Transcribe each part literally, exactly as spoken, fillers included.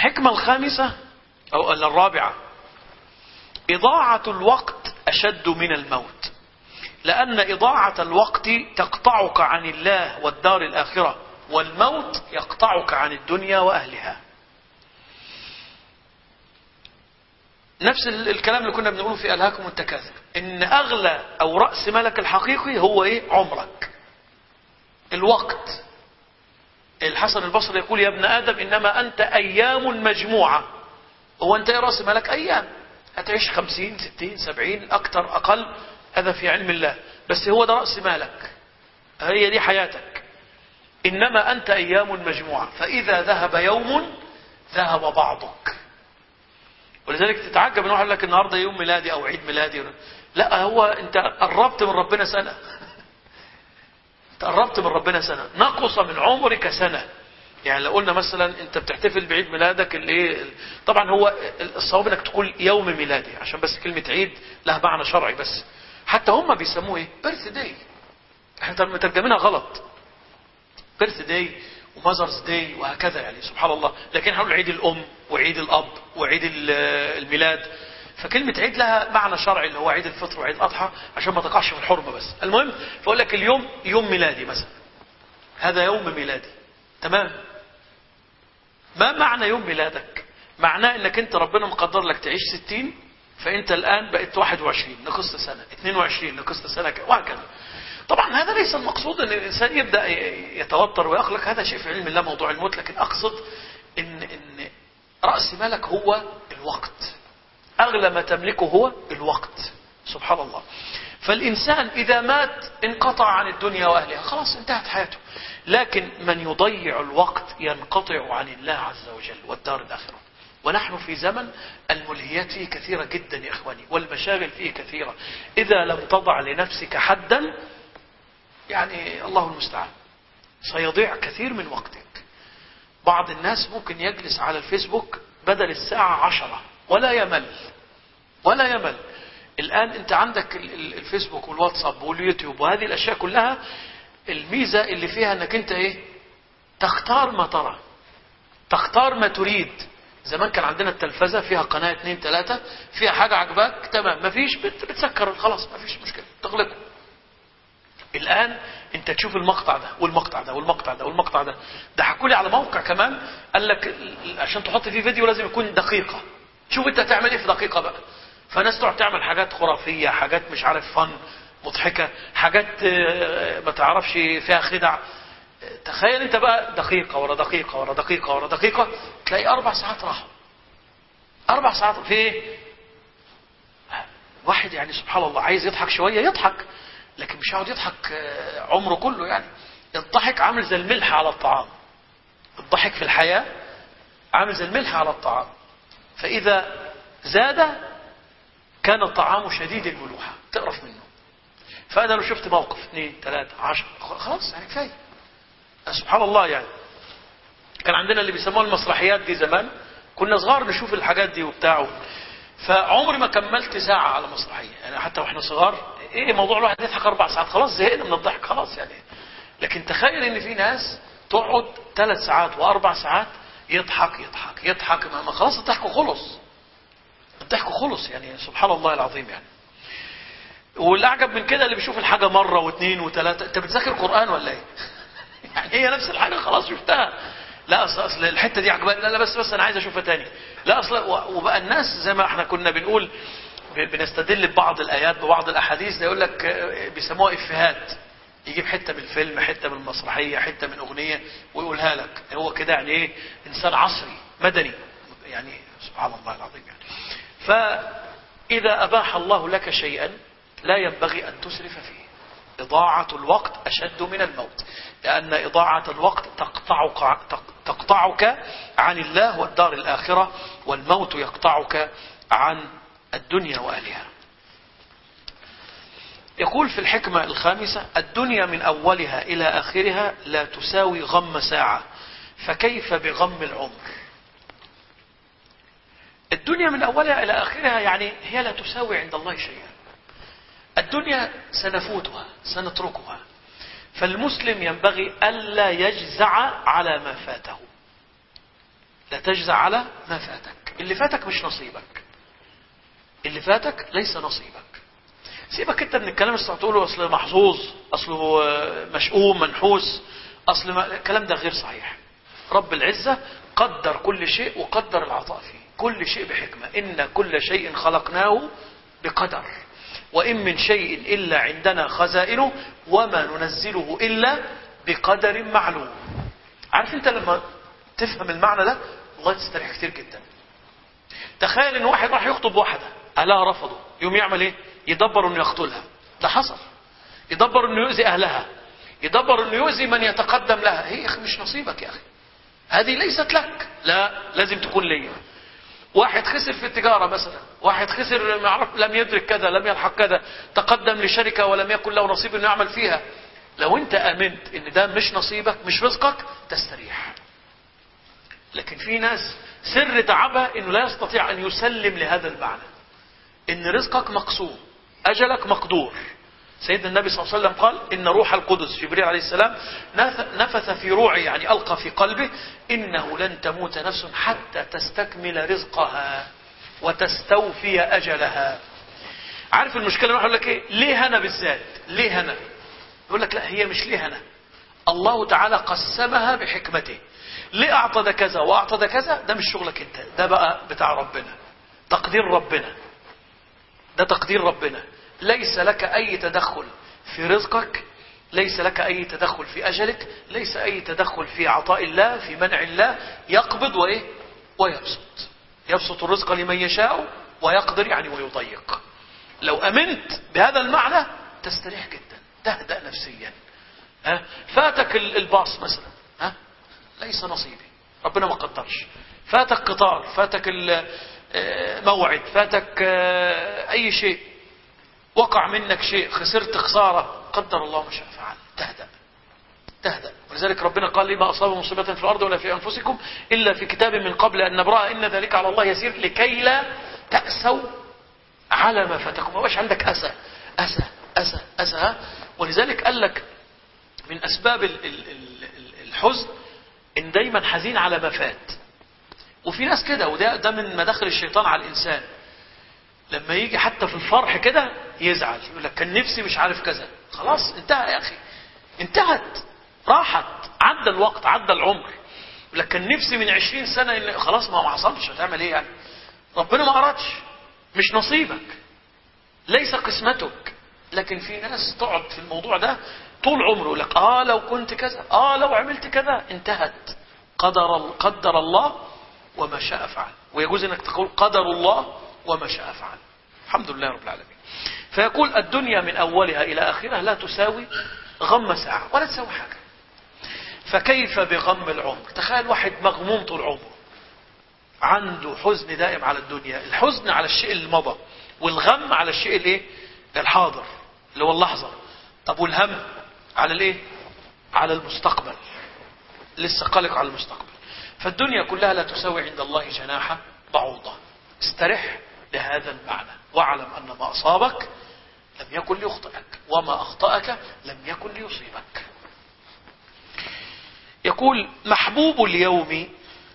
الحكمة الخامسة أو الرابعة: إضاعة الوقت أشد من الموت، لأن إضاعة الوقت تقطعك عن الله والدار الآخرة، والموت يقطعك عن الدنيا وأهلها. نفس الكلام اللي كنا بنقوله في ألهاكم التكاثر، إن أغلى أو رأس مالك الحقيقي هو إيه؟ عمرك، الوقت. الحسن البصري يقول: يا ابن آدم إنما أنت أيام مجموعة. هو أنت إيه رأس مالك؟ أيام. هتعيش خمسين ستين سبعين أكتر أقل، هذا في علم الله، بس هو ده رأس مالك، هي دي حياتك. إنما أنت أيام مجموعة، فإذا ذهب يوم ذهب بعضك. ولذلك تتعجب من واحد لك النهاردة يوم ميلادي أو عيد ميلادي، لا، هو أنت قربت من ربنا سنة. قربت من ربنا سنة، نقص من عمرك سنة. يعني لو قلنا مثلا انت بتحتفل بعيد ميلادك اللي طبعا هو الصواب انك تقول يوم ميلادي، عشان بس كلمة عيد لها معنى شرعي، بس حتى هم بيسموه ايه؟ بيرث داي. احنا مترجمينها غلط، بيرث داي وماذرز داي وهكذا، يعني سبحان الله. لكن هنقول عيد الام وعيد الاب وعيد الميلاد، فكلمة عيد لها معنى شرعي اللي هو عيد الفطر وعيد الأضحى، عشان ما تقعش في الحرمة. بس المهم فأقول لك اليوم يوم ميلادي مثلا، هذا يوم ميلادي، تمام. ما معنى يوم ميلادك؟ معناه انك انت ربنا مقدر لك تعيش ستين، فانت الآن بقيت واحد وعشرين، نقصت سنة، اثنين وعشرين نقصت سنة، وهكذا. طبعا هذا ليس المقصود ان الانسان يبدأ يتوتر ويقلق، هذا شيء في علم الله موضوع الموت، لكن اقصد ان ان رأس مالك هو الوقت. أغلى ما تملكه هو الوقت، سبحان الله. فالإنسان إذا مات انقطع عن الدنيا وأهلها، خلاص انتهت حياته. لكن من يضيع الوقت ينقطع عن الله عز وجل والدار الآخرة. ونحن في زمن الملهيات فيه كثيرة جدا يا إخواني، والمشاغل فيه كثيرة. إذا لم تضع لنفسك حدا، يعني الله المستعان، سيضيع كثير من وقتك. بعض الناس ممكن يجلس على الفيسبوك بدل الساعة عشرة ولا يمل ولا يمل. الآن أنت عندك الفيسبوك والواتساب واليوتيوب وهذه الأشياء كلها، الميزة اللي فيها أنك أنت إيه؟ تختار ما ترى، تختار ما تريد. زمان كان عندنا التلفزة فيها قناة اثنين ثلاثة، فيها حاجة عجباك تمام، ما فيش بتسكر خلاص، ما فيش مشكلة تغلقه. الآن أنت تشوف المقطع ده والمقطع ده والمقطع ده والمقطع ده. ده حكوا لي على موقع كمان قال لك عشان تحط فيه فيديو لازم يكون دقيقة. شوف أنت هتعمل إيه في دقيقة بقى. فناس تقعد تعمل حاجات خرافية، حاجات مش عارف فن مضحكة، حاجات ما تعرفش فيها خدع. تخيل أنت بقى دقيقة ورا دقيقة ورا دقيقة ورا دقيقة، تلاقي أربع ساعات راحوا. أربع ساعات في إيه؟ واحد يعني سبحان الله عايز يضحك شوية يضحك، لكن مش هيقعد يضحك عمره كله. يعني الضحك عامل زي الملح على الطعام. الضحك في الحياة عامل زي الملح على الطعام، فإذا زاد كان الطعام شديد الملوحة تقرف منه. فأنا لو شفت موقف اثنين ثلاثة عشر خلاص يعني كفاية. سبحان الله. يعني كان عندنا اللي بيسموها المسرحيات دي زمان، كنا صغار نشوف الحاجات دي وبتاعه، فعمري ما كملت ساعة على مسرحية. يعني حتى واحنا صغار ايه موضوع الواحد يضحك اربع ساعات خلاص زهقنا من الضحك خلاص يعني. لكن تخيل ان في ناس تقعد ثلاث ساعات واربع ساعات يضحك يضحك يضحك، ما خلاص الضحك خلص، الضحك خلص يعني سبحان الله العظيم. يعني والاعجب من كده اللي بيشوف الحاجة مرة واثنين وثلاثة. انت بتذاكر قرآن ولا ايه؟ يعني هي نفس الحاجة خلاص شفتها. لا اصل اصل الحتة دي عجباني، لا لا بس بس انا عايز اشوفها تاني. لا اصل وبقى الناس زي ما احنا كنا بنقول بنستدل ببعض الآيات ببعض الأحاديث، يقول لك بيسموها إفيهات، يجيب حتة من الفيلم، حتة من المسرحية، حتة من أغنية ويقولها لك. هو كده يعني إيه؟ إنسان عصري مدني يعني سبحان الله العظيم. يعني فإذا أباح الله لك شيئا لا ينبغي أن تسرف فيه. إضاعة الوقت أشد من الموت، لأن إضاعة الوقت تقطعك تقطعك عن الله والدار الآخرة، والموت يقطعك عن الدنيا وأهلها. يقول في الحكمة الخامسة: الدنيا من أولها إلى آخرها لا تساوي غم ساعة، فكيف بغم العمر. الدنيا من أولها إلى آخرها يعني هي لا تساوي عند الله شيئا. الدنيا سنفوتها سنتركها، فالمسلم ينبغي ألا يجزع على ما فاته. لا تجزع على ما فاتك. اللي فاتك مش نصيبك، اللي فاتك ليس نصيبك. سيبك انت من الكلام اللي تقوله اصل محظوظ، اصله مشؤوم منحوس، اصل ما... الكلام ده غير صحيح. رب العزة قدر كل شيء وقدر العطاء فيه، كل شيء بحكمة. إن كل شيء خلقناه بقدر وإن من شيء إلا عندنا خزائنه وما ننزله إلا بقدر معلوم. عارف انت لما تفهم المعنى ده والله تستريح كتير جدا. تخيل ان واحد راح يخطب واحدة اهلها رفضوا، يوم يعمل ايه؟ يدبر انه يقتلها. ده حصل. يدبر انه يؤذي اهلها، يدبر انه يؤذي من يتقدم لها. هي اخي مش نصيبك يا اخي، هذه ليست لك، لا لازم تكون لي. واحد خسر في التجارة مثلا، واحد خسر لم يدرك كذا لم يلحق كذا، تقدم لشركة ولم يكن له نصيب انه يعمل فيها. لو انت امنت ان ده مش نصيبك مش رزقك تستريح. لكن في ناس سر تعبها انه لا يستطيع ان يسلم لهذا المعنى، ان رزقك مقسوم، اجلك مقدور. سيدنا النبي صلى الله عليه وسلم قال إن روح القدس جبريل عليه السلام نفث في روعي، يعني ألقى في قلبه، إنه لن تموت نفس حتى تستكمل رزقها وتستوفي أجلها. عارف المشكلة؟ يقول لك إيه؟ ليه هنا بالذات؟ ليه هنا؟ يقول لك لا، هي مش ليه هنا، الله تعالى قسمها بحكمته. ليه أعطى ده كذا وأعطى ده كذا؟ ده مش شغلك أنت، ده بقى بتاع ربنا، تقدير ربنا، ده تقدير ربنا. ليس لك أي تدخل في رزقك، ليس لك أي تدخل في أجلك، ليس أي تدخل في عطاء الله، في منع الله. يقبض وإيه؟ ويبسط. يبسط الرزق لمن يشاء ويقدر، يعني ويضيق. لو أمنت بهذا المعنى تستريح جدا، تهدأ نفسيا. ها؟ فاتك الباص مثلا، ها؟ ليس نصيبي، ربنا ما قدرش. فاتك قطار، فاتك موعد، فاتك أي شيء، وقع منك شيء، خسرت خسارة، قدر الله ما شاء فعل. تهدأ تهدأ. ولذلك ربنا قال لي ما أصاب مصيبة في الأرض ولا في أنفسكم إلا في كتاب من قبل أن نبرأ إن ذلك على الله يسير لكي لا تأسوا على ما فاتكم. ما بقاش عندك أسى أسى أسى أسى. ولذلك قال لك من أسباب الحزن إن دايما حزين على ما فات. وفي ناس كده، وده ده من مداخل الشيطان على الإنسان. لما يجي حتى في الفرح كده يزعل، يقول لك كان نفسي مش عارف كذا. خلاص انتهى يا أخي، انتهت، راحت، عدى الوقت، عدى العمر. يقول لك كان نفسي من عشرين سنة إن خلاص ما ما حصلش، هتعمل ايه يعني؟ ربنا ما أرادش، مش نصيبك، ليس قسمتك. لكن في ناس تقعد في الموضوع ده طول عمره، يقول لك اه لو كنت كذا، اه لو عملت كذا. انتهت، قدر قدر الله وما شاء فعل. ويجوز انك تقول قدر الله وما شاء فعل. الحمد لله رب العالمين. فيقول الدنيا من أولها إلى آخرها لا تساوي غم ساعة ولا تساوي حاجة. فكيف بغم العمر؟ تخيل واحد مغموم طول عمره، عنده حزن دائم على الدنيا، الحزن على الشيء اللي مضى، والغم على الشيء الايه الحاضر اللي هو اللحظة. طب والهم على الايه؟ على المستقبل، لسه قلق على المستقبل. فالدنيا كلها لا تساوي عند الله جناح بعوضة. استرح لهذا المعنى واعلم أن ما أصابك لم يكن ليخطئك وما أخطأك لم يكن ليصيبك. يقول محبوب اليوم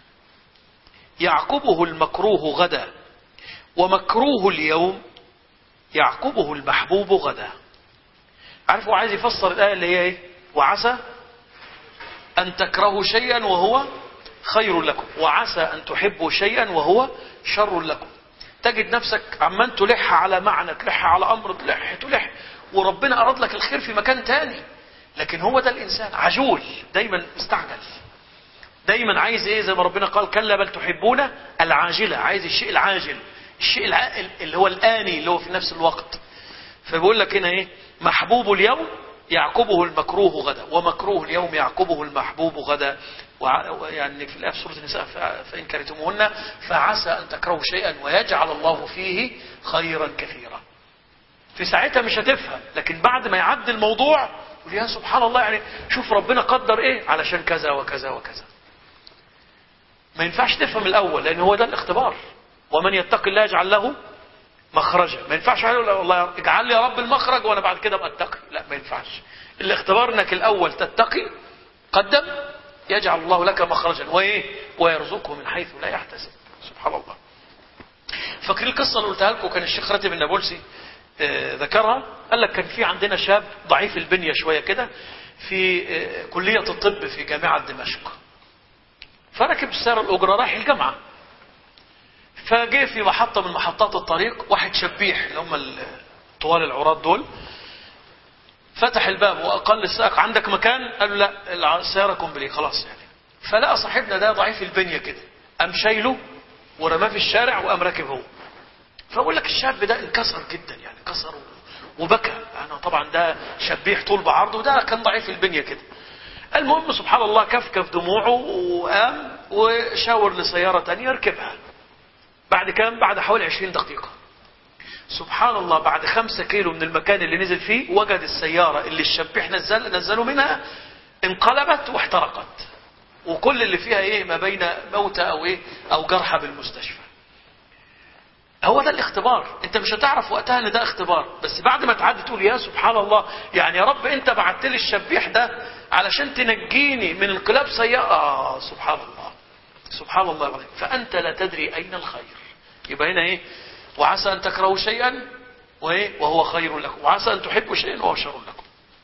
يعقبه المكروه غدا، ومكروه اليوم يعقبه المحبوب غدا. عارف هو عايز يفسر الآية اللي هي ايه؟ وعسى أن تكرهوا شيئا وهو خير لكم، وعسى أن تحبوا شيئا وهو شر لكم. تجد نفسك عمان تلح على معنى، تلح على أمر، تلح تلح، وربنا أراد لك الخير في مكان تاني. لكن هو ده الإنسان عجول، دايما مستعجل، دايما عايز ايه؟ زي ما ربنا قال كلا بل تحبون العاجلة، عايز الشيء العاجل، الشيء العاجل اللي هو الآني اللي هو في نفس الوقت. فبيقول لك هنا ايه؟ محبوب اليوم يعقبه المكروه غدا، ومكروه اليوم يعقبه المحبوب غدا. يعني في الآية في سورة النساء فإن كرهتموهن فعسى أن تكرهوا شيئا ويجعل الله فيه خيرا كثيرا. في ساعتها مش هتفهم، لكن بعد ما يعدي الموضوع يقول يا سبحان الله، يعني شوف ربنا قدر ايه علشان كذا وكذا وكذا. ما ينفعش تفهم الأول، لأن هو ده الاختبار. ومن يتق الله يجعل له مخرجا. ما ينفعش يقول والله اجعل لي يا رب المخرج وانا بعد كده ابقى اتقي. لا، ما ينفعش. الاختبار انك الاول تتقي، قدم، يجعل الله لك مخرجا وإيه ويرزقه من حيث لا يحتسب. سبحان الله. فاكرين القصة اللي قلتها لكم كان الشيخ راتب النابلسي آه ذكرها؟ قال لك كان في عندنا شاب ضعيف البنية شوية كده في آه كلية الطب في جامعة دمشق، فركب السيارة الأجرة رايح الجامعة، فجاء في محطة من محطات الطريق واحد شبيح اللي هم طوال العراض دول، فتح الباب وأقل السائق عندك مكان؟ قال له لا السيارة كومبلي خلاص يعني. فلقى صاحبنا ده ضعيف البنية كده، قام شايله ورماه في الشارع وقام راكب هو. فأقول لك الشاب ده انكسر جدا يعني، كسر وبكى. أنا طبعا ده شبيح طول بعرضه وده كان ضعيف البنية كده. المهم سبحان الله كفكف دموعه وقام وشاور لسيارة تانية ركبها. بعد كام؟ بعد حوالي عشرين دقيقة. سبحان الله بعد خمسة كيلو من المكان اللي نزل فيه وجد السيارة اللي الشبيح نزل نزلوا منها انقلبت واحترقت، وكل اللي فيها ايه ما بين موتى او ايه او جرحى بالمستشفى. هو ده الاختبار. انت مش هتعرف وقتها ان ده اختبار، بس بعد ما تعدي تقول يا سبحان الله، يعني يا رب انت بعت لي الشبيح ده علشان تنجيني من انقلاب سيارة. آه سبحان الله سبحان الله العظيم. فانت لا تدري اين الخير. يبقى هنا ايه؟ وعسى ان تكرهوا شيئا وايه وهو خير لكم، وعسى ان تحبوا شيئا وهو شر لكم.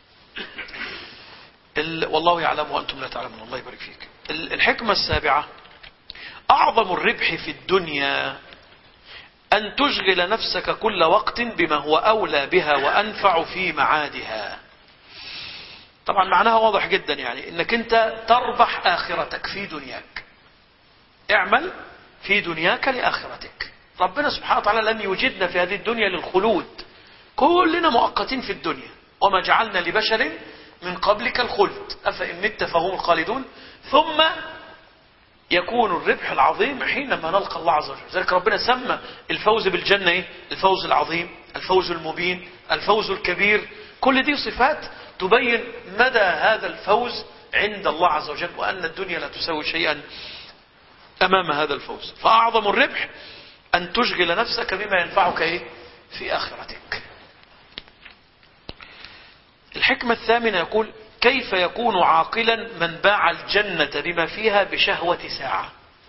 ال... والله يعلم وانتم لا تعلمون. الله يبارك فيك. الحكمة السابعة: اعظم الربح في الدنيا أن تشغل نفسك كل وقت بما هو أولى بها وأنفع في معادها. طبعا معناها واضح جدا، يعني إنك أنت تربح آخرتك في دنياك. اعمل في دنياك لآخرتك. ربنا سبحانه وتعالى لم يوجدنا في هذه الدنيا للخلود، كلنا مؤقتين في الدنيا. وما جعلنا لبشر من قبلك الخلد أفإن مت فهم الخالدون ثم يكون الربح العظيم حينما نلقى الله عز وجل. ذلك ربنا سمى الفوز بالجنة إيه؟ الفوز العظيم، الفوز المبين، الفوز الكبير. كل دي صفات تبين مدى هذا الفوز عند الله عز وجل، وأن الدنيا لا تساوي شيئا أمام هذا الفوز. فأعظم الربح أن تشغل نفسك بما ينفعك إيه؟ في آخرتك. الحكمة الثامنة يقول: كيف يكون عاقلا من باع الجنة بما فيها بشهوة ساعة؟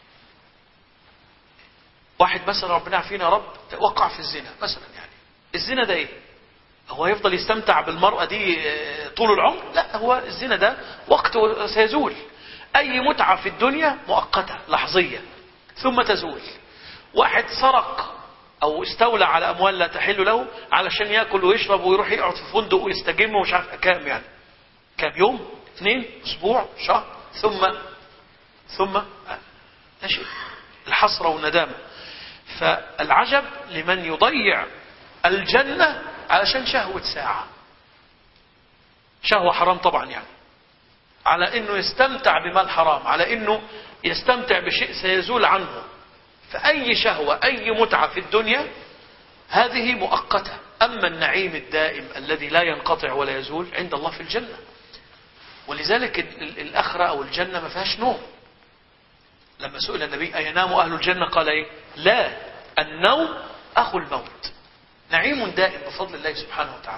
واحد مثلا ربنا يعافينا يا رب وقع في الزنا مثلا، يعني الزنا ده ايه؟ هو يفضل يستمتع بالمرأة دي طول العمر؟ لا، هو الزنا ده وقت سيزول. اي متعة في الدنيا مؤقتة لحظية ثم تزول. واحد سرق او استولى على اموال لا تحل له علشان ياكل ويشرب ويروح يقعد في فندق ويستجم ومش عارف كام، يعني كم يوم، اثنين، اسبوع، شهر، ثم ثم لا شيء. الحسرة والندامة. فالعجب لمن يضيع الجنة علشان شهوة ساعة، شهوة حرام طبعا، يعني على انه يستمتع بمال حرام، على انه يستمتع بشيء سيزول عنه. فأي شهوة أي متعة في الدنيا هذه مؤقتة. أما النعيم الدائم الذي لا ينقطع ولا يزول عند الله في الجنة. ولذلك الآخرة أو الجنة ما فيهاش نوم. لما سئل النبي أينام أهل الجنة قال إيه؟ لا، النوم أخو الموت. نعيم دائم بفضل الله سبحانه وتعالى.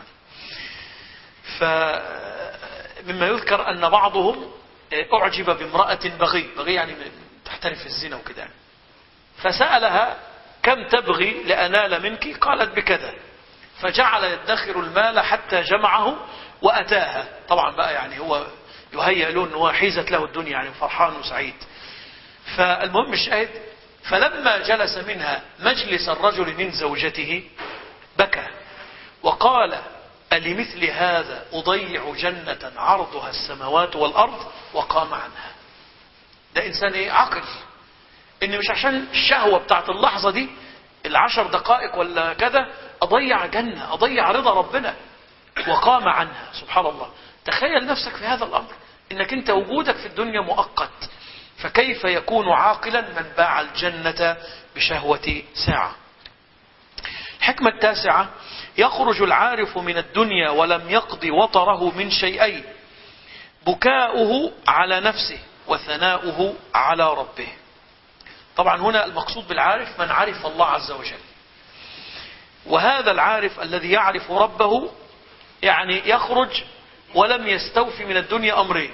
فمما يذكر أن بعضهم أعجب بامرأة بغي، بغي يعني تحترف الزنا وكده يعني. فسألها: كم تبغي لأنال منك؟ قالت بكذا. فجعل يدخر المال حتى جمعه وأتاها. طبعا بقى يعني هو يهيأ له أنه حيزت له الدنيا، يعني فرحان وسعيد. فالمهم الشاهد: فلما جلس منها مجلس الرجل من زوجته بكى وقال: ألمثل هذا أضيع جنة عرضها السماوات والأرض؟ وقام عنها. ده إنسان إيه؟ عقل. إن مش عشان الشهوة بتاعت اللحظة دي العشر دقائق ولا كذا أضيع جنة، أضيع رضا ربنا. وقام عنها. سبحان الله. تخيل نفسك في هذا الأمر، إنك أنت وجودك في الدنيا مؤقت. فكيف يكون عاقلا من باع الجنة بشهوة ساعة؟ الحكمة التاسعة: يخرج العارف من الدنيا ولم يقض وطره من شيئين: بكاؤه على نفسه وثناؤه على ربه. طبعا هنا المقصود بالعارف من عرف الله عز وجل. وهذا العارف الذي يعرف ربه يعني يخرج ولم يستوفي من الدنيا أمرين: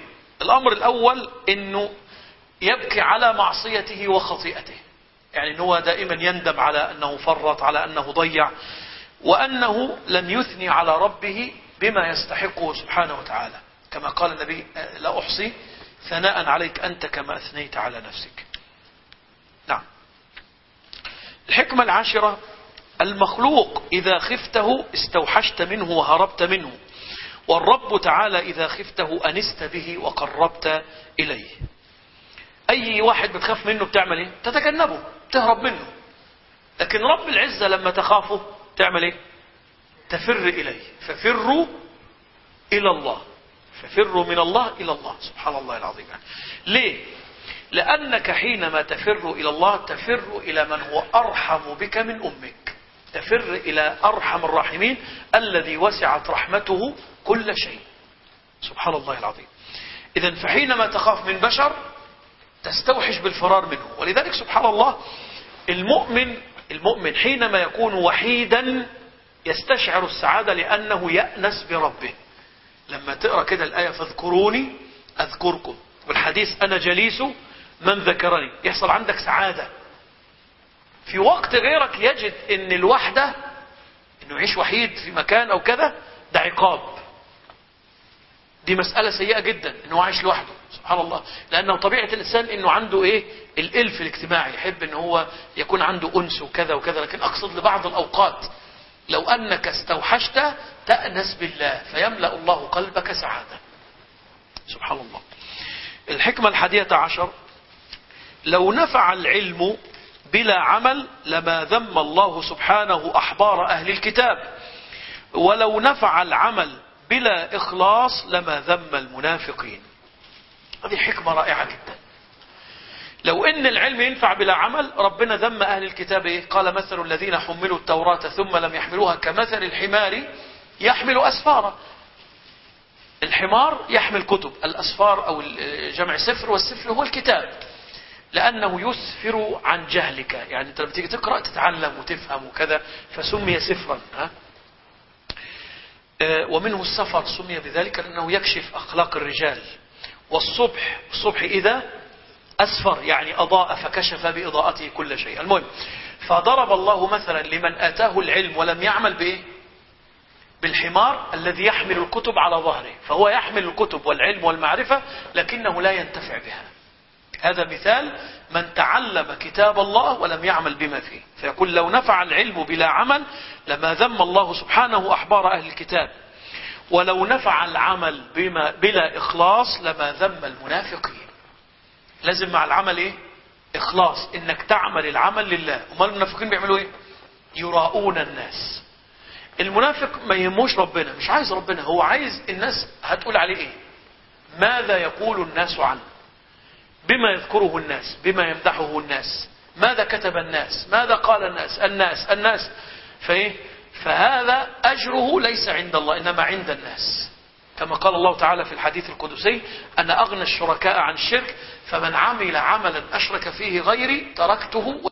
الأمر الأول أنه يبكي على معصيته وخطيئته، يعني أنه هو دائما يندم على أنه فرط، على أنه ضيع، وأنه لم يثني على ربه بما يستحقه سبحانه وتعالى، كما قال النبي لا أحصي ثناء عليك أنت كما أثنيت على نفسك. نعم. الحكمة العاشرة: المخلوق إذا خفته استوحشت منه وهربت منه، والرب تعالى إذا خفته أنست به وقربت إليه. أي واحد بتخاف منه بتعمل إيه؟ تتجنبه، تهرب منه. لكن رب العزة لما تخافه تعمل إيه؟ تفر إليه. ففروا إلى الله، ففروا من الله إلى الله. سبحان الله العظيم. ليه؟ لأنك حينما تفر إلى الله تفر إلى من هو أرحم بك من أمك، تفر إلى أرحم الراحمين الذي وسعت رحمته كل شيء. سبحان الله العظيم. إذن فحينما تخاف من بشر تستوحش بالفرار منه. ولذلك سبحان الله المؤمن المؤمن حينما يكون وحيدا يستشعر السعادة لأنه يأنس بربه. لما تقرأ كده الآية فاذكروني أذكركم، والحديث أنا جليس من ذكرني، يحصل عندك سعادة. في وقت غيرك يجد ان الوحدة، انه يعيش وحيد في مكان او كذا، ده عقاب، دي مسألة سيئة جدا انه عايش لوحده. سبحان الله. لانه طبيعة الانسان انه عنده ايه؟ الالف الاجتماعي، يحب انه هو يكون عنده انس وكذا وكذا. لكن اقصد لبعض الاوقات لو انك استوحشت تأنس بالله فيملأ الله قلبك سعادة. سبحان الله. الحكمة الحادية عشر: لو نفع العلم بلا عمل لما ذم الله سبحانه أحبار أهل الكتاب، ولو نفع العمل بلا إخلاص لما ذم المنافقين. هذه حكمة رائعة جدا. لو إن العلم ينفع بلا عمل، ربنا ذم أهل الكتاب إيه؟ قال مثل الذين حملوا التوراة ثم لم يحملوها كمثل الحمار يحمل أسفارا. الحمار يحمل كتب، الأسفار أو جمع سفر، والسفر هو الكتاب، لأنه يسفر عن جهلك. يعني أنت لما تيجي تقرأ تتعلم وتفهم وكذا، فسمي سفرا. ها؟ ومنه السفر سمي بذلك لأنه يكشف أخلاق الرجال. والصبح الصبح إذا أسفر يعني أضاء فكشف بإضاءته كل شيء. المهم، فضرب الله مثلا لمن آتاه العلم ولم يعمل بإيه؟ بالحمار الذي يحمل الكتب على ظهره، فهو يحمل الكتب والعلم والمعرفة لكنه لا ينتفع بها. هذا مثال من تعلم كتاب الله ولم يعمل بما فيه. فيقول لو نفع العلم بلا عمل لما ذم الله سبحانه أحبار أهل الكتاب، ولو نفع العمل بما بلا إخلاص لما ذم المنافقين. لازم مع العمل إيه؟ إخلاص، إنك تعمل العمل لله. وما المنافقين بيعملوا إيه؟ يراؤون الناس. المنافق ما يهموش ربنا، مش عايز ربنا، هو عايز الناس هتقول عليه إيه، ماذا يقول الناس عنه، بما يذكره الناس، بما يمدحه الناس، ماذا كتب الناس، ماذا قال الناس الناس الناس فإيه؟ فهذا أجره ليس عند الله إنما عند الناس، كما قال الله تعالى في الحديث القدسي: أنا أغنى الشركاء عن الشرك، فمن عمل عملا أشرك فيه غيري تركته